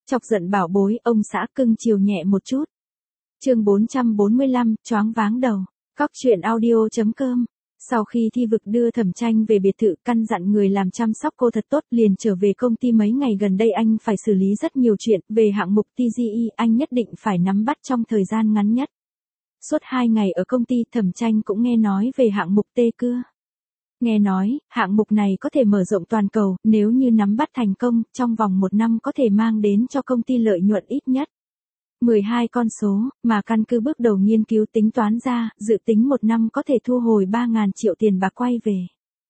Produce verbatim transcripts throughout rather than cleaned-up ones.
Chọc giận bảo bối, ông xã cưng chiều nhẹ một chút. Chương bốn trăm bốn mươi lăm, choáng váng đầu. Cóc truyện audio chấm com. Sau khi Thi Vực đưa Thẩm Tranh về biệt thự, căn dặn người làm chăm sóc cô thật tốt, liền trở về công ty. Mấy ngày gần đây anh phải xử lý rất nhiều chuyện, về hạng mục tê giê e anh nhất định phải nắm bắt trong thời gian ngắn nhất. Suốt hai ngày ở công ty, Thẩm Tranh cũng nghe nói về hạng mục tê cưa. Nghe nói, hạng mục này có thể mở rộng toàn cầu, nếu như nắm bắt thành công, trong vòng một năm có thể mang đến cho công ty lợi nhuận ít nhất mười hai con số, mà căn cứ bước đầu nghiên cứu tính toán ra, dự tính một năm có thể thu hồi ba nghìn triệu tiền bạc quay về.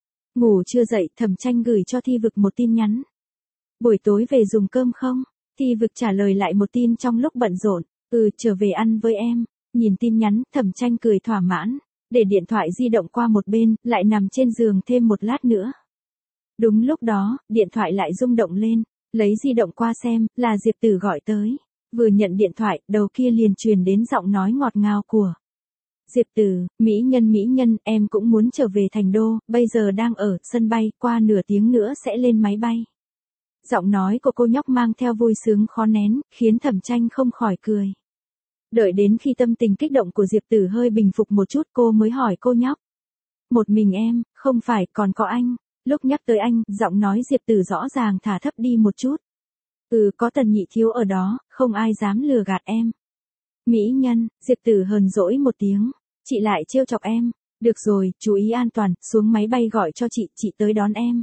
Ngủ chưa dậy, Thẩm Tranh gửi cho Thi Vực một tin nhắn. Buổi tối về dùng cơm không? Thi Vực trả lời lại một tin trong lúc bận rộn, ừ, trở về ăn với em. Nhìn tin nhắn, Thẩm Tranh cười thỏa mãn, để điện thoại di động qua một bên, lại nằm trên giường thêm một lát nữa. Đúng lúc đó, điện thoại lại rung động lên, lấy di động qua xem, là Diệp Tử gọi tới. Vừa nhận điện thoại, đầu kia liền truyền đến giọng nói ngọt ngào của Diệp Tử, mỹ nhân mỹ nhân, em cũng muốn trở về thành đô, bây giờ đang ở sân bay, qua nửa tiếng nữa sẽ lên máy bay. Giọng nói của cô nhóc mang theo vui sướng khó nén, khiến Thẩm Tranh không khỏi cười. Đợi đến khi tâm tình kích động của Diệp Tử hơi bình phục một chút, cô mới hỏi cô nhóc. Một mình em, không phải, còn có anh. Lúc nhắc tới anh, giọng nói Diệp Tử rõ ràng thả thấp đi một chút. Ừ, có Tần Nhị Thiếu ở đó, không ai dám lừa gạt em. Mỹ nhân, Diệp Tử hờn dỗi một tiếng. Chị lại trêu chọc em. Được rồi, chú ý an toàn, xuống máy bay gọi cho chị, chị tới đón em.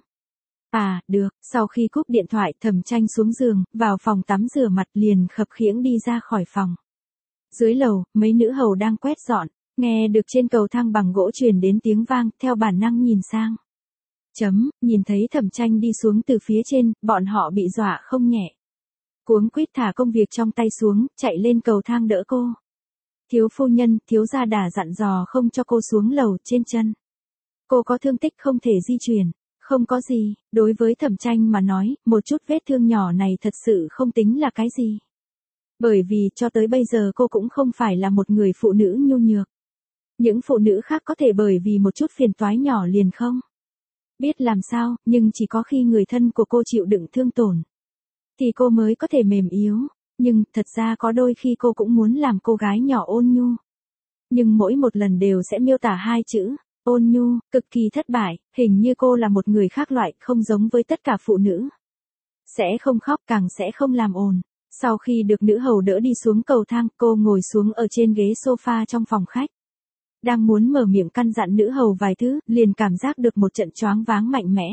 À, được, sau khi cúp điện thoại, Thẩm Tranh xuống giường, vào phòng tắm rửa mặt, liền khập khiễng đi ra khỏi phòng. Dưới lầu, mấy nữ hầu đang quét dọn, nghe được trên cầu thang bằng gỗ truyền đến tiếng vang, theo bản năng nhìn sang. Chấm, nhìn thấy Thẩm Tranh đi xuống từ phía trên, bọn họ bị dọa không nhẹ. Cuống quýt thả công việc trong tay xuống, chạy lên cầu thang đỡ cô. Thiếu phu nhân, thiếu gia đà dặn dò không cho cô xuống lầu, trên chân. Cô có thương tích không thể di chuyển. Không có gì, đối với Thẩm Tranh mà nói, một chút vết thương nhỏ này thật sự không tính là cái gì. Bởi vì cho tới bây giờ cô cũng không phải là một người phụ nữ nhu nhược. Những phụ nữ khác có thể bởi vì một chút phiền toái nhỏ liền không biết làm sao, nhưng chỉ có khi người thân của cô chịu đựng thương tổn, thì cô mới có thể mềm yếu. Nhưng, thật ra có đôi khi cô cũng muốn làm cô gái nhỏ ôn nhu. Nhưng mỗi một lần đều sẽ miêu tả hai chữ, ôn nhu, cực kỳ thất bại, hình như cô là một người khác loại, không giống với tất cả phụ nữ. Sẽ không khóc, càng sẽ không làm ồn. Sau khi được nữ hầu đỡ đi xuống cầu thang, cô ngồi xuống ở trên ghế sofa trong phòng khách. Đang muốn mở miệng căn dặn nữ hầu vài thứ, liền cảm giác được một trận choáng váng mạnh mẽ.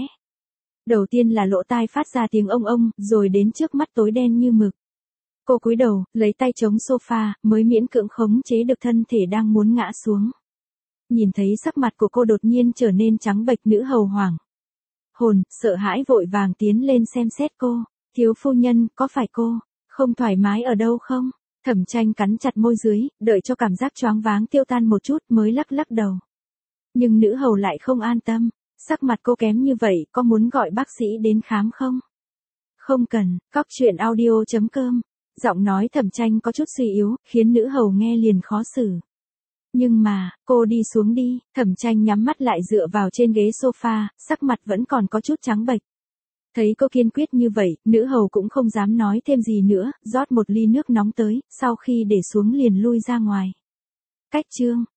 Đầu tiên là lỗ tai phát ra tiếng ông ông, rồi đến trước mắt tối đen như mực. Cô cúi đầu, lấy tay chống sofa, mới miễn cưỡng khống chế được thân thể đang muốn ngã xuống. Nhìn thấy sắc mặt của cô đột nhiên trở nên trắng bệch, nữ hầu hoảng hồn, sợ hãi vội vàng tiến lên xem xét cô. Thiếu phu nhân, có phải cô không thoải mái ở đâu không? Thẩm Tranh cắn chặt môi dưới, đợi cho cảm giác choáng váng tiêu tan một chút mới lắc lắc đầu. Nhưng nữ hầu lại không an tâm, sắc mặt cô kém như vậy, có muốn gọi bác sĩ đến khám không? Không cần, cóc truyện audio chấm com. Giọng nói Thẩm Tranh có chút suy yếu, khiến nữ hầu nghe liền khó xử. Nhưng mà, cô đi xuống đi. Thẩm Tranh nhắm mắt lại dựa vào trên ghế sofa, sắc mặt vẫn còn có chút trắng bệch. Thấy cô kiên quyết như vậy, nữ hầu cũng không dám nói thêm gì nữa, rót một ly nước nóng tới, sau khi để xuống liền lui ra ngoài. Cách chương